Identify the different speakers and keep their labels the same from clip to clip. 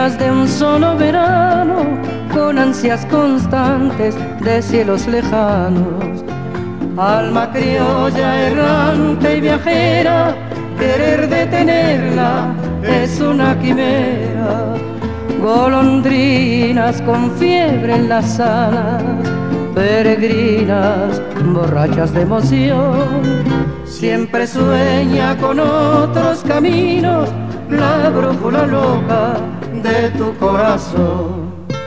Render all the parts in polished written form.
Speaker 1: Criollitas de un solo verano, con ansias constantes de cielos lejanos. Alma criolla errante y viajera, querer detenerla es una quimera. Golondrinas con fiebre en las alas, peregrinas borrachas de emoción. Siempre sueña con otros caminos la brújula loca de tu corazón.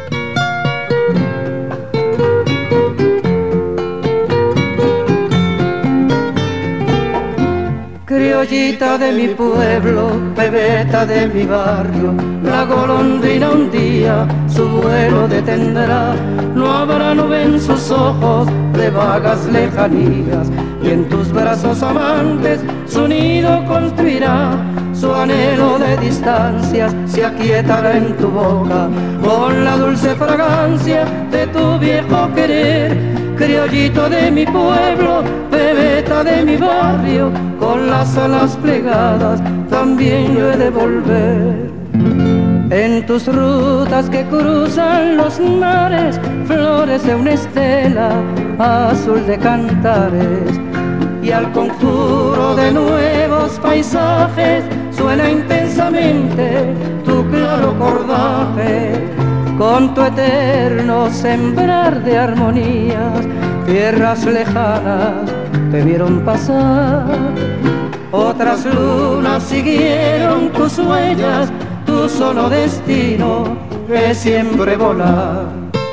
Speaker 1: Criollita de mi pueblo, pebeta de mi barrio, la golondrina un día su vuelo detendrá. No habrá nube en sus ojos de vagas lejanías, y en tus brazos amantes su nido construirá. Su anhelo de distancias se aquietará en tu boca con la dulce fragancia de tu viejo querer. Criollito de mi pueblo, pebeta de mi barrio, con las alas plegadas también yo he de volver. En tus rutas que cruzan los mares florece una estela azul de cantares, y al conjuro de nuevos paisajes suena intensamente tu claro cordaje. Con tu eterno sembrar de armonías, tierras lejanas te vieron pasar. Otras lunas siguieron tus huellas, tu solo destino es siempre volar.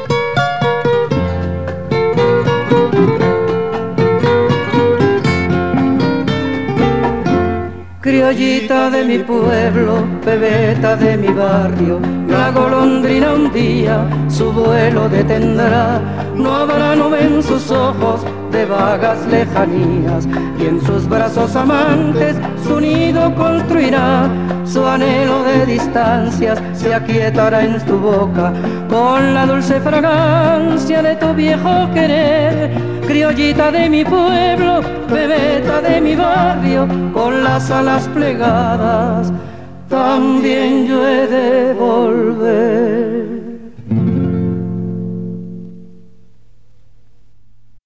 Speaker 1: Criollita de mi pueblo, pebeta de mi barrio, la golondrina un día su vuelo detendrá. No habrá nube en sus ojos de vagas lejanías, y en sus brazos amantes su nido construirá. Su anhelo de distancias se aquietará en tu boca con la dulce fragancia de tu viejo querer. Criollita de mi pueblo, pebeta de mi barrio, con las alas plegadas también yo he de volver.